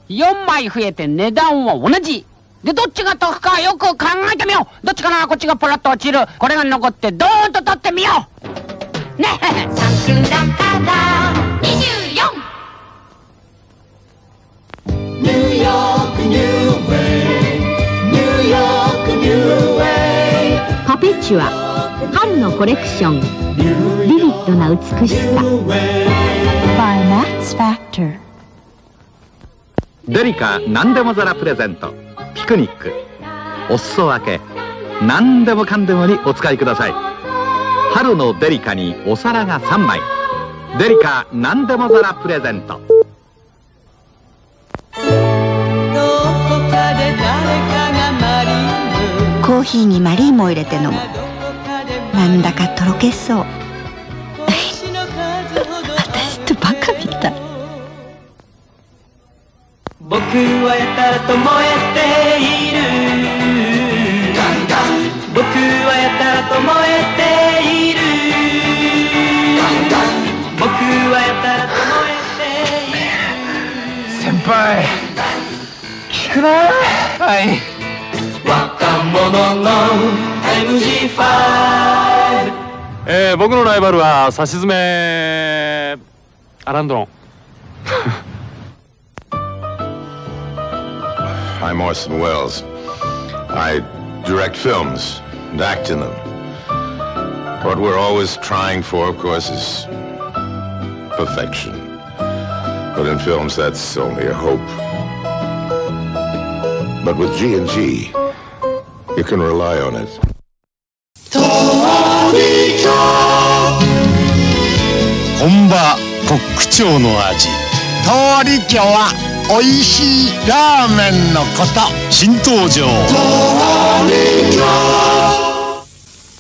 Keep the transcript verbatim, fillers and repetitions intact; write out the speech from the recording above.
よんまい増えて値段は同じ。で、どっちが得かよく考えてみよう。どっちかな、こっちがポロッと落ちる。これが残ってドーンと取ってみよう。ねえ。さくらからにじゅうよん。ニューヨークニューウェイ。ニューヨークニューウェイ。パペチュア春のコレクション。ビビッドな美しさ。By Max Factor。 デリカ何でも皿プレゼント。ピクニックお裾分け何でもかんでもにお使いください。春のデリカにお皿がさんまい。デリカ何でも皿プレゼント。 コーヒーにマリーモを入れて飲む。なんだかとろけそう。私ってバカみたい。 僕はやたらと燃えている。ガンガン。僕はやたらと燃えている。ガンガン。僕はやたらと燃えている。 先輩聞くな。はい。 若者の エムジーファイブ。 えー、僕のライバルはさしずめアランドロン。 I'm Orson Welles. I direct films and act in them. What we're always trying for, of course, is perfection. But in films, that's only a hope. But with G and G, you can rely on it. 本場コック長の味。通り京はおいしいラーメンのこと。新登場。